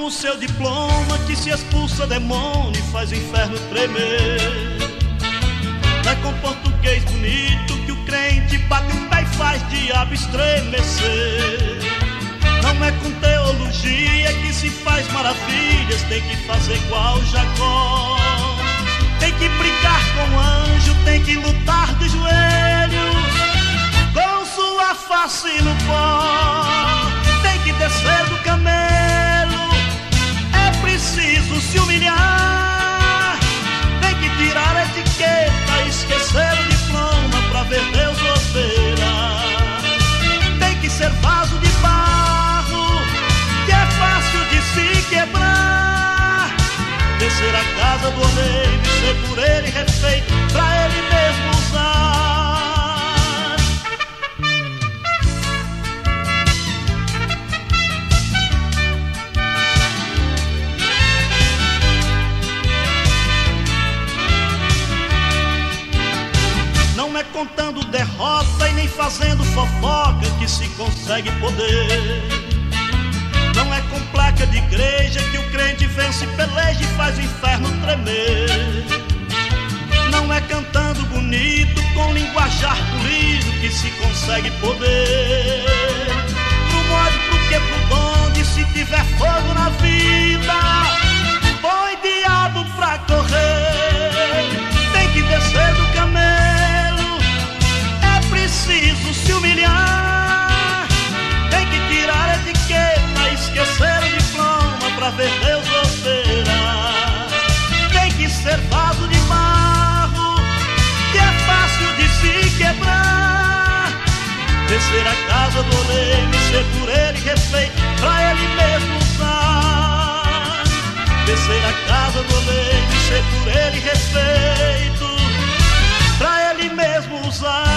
o seu diploma que se expulsa demônio e faz o inferno tremer. Não é com português bonito que o crente bate o pé e faz diabo estremecer. Não é com teologia que se faz maravilhas, tem que fazer igual Jacó. Tem que brigar com o anjo, tem que lutar de joelhos, com sua face no pó. Tem que descer do camelo, é preciso se humilhar. Tem que tirar a etiqueta, esquecer o diploma pra ver Deus operar. Tem que ser vaso de barro, que é fácil de se quebrar. Descer a casa do oleiro e ser por ele refeito, pra ele mesmo usar. Não é contando derrota e nem fazendo fofoca que se consegue poder. Não é com placa de igreja que o crente vence, peleja e faz o inferno tremer. Não é cantando bonito com linguajar polido que se consegue poder. Pro modo, pro que, pro donde, se tiver fogo na vida, põe diabo pra correr. Tem que descer do camelo, é preciso se humilhar. Tem que tirar a etiqueta, esquecer o diploma pra ver Deus operar. Tem que ser vaso de barro, que é fácil de se quebrar. Descer a casa do oleiro e ser por ele refeito, pra ele mesmo usar. Descer a casa do oleiro e ser por ele refeito, pra ele mesmo usar.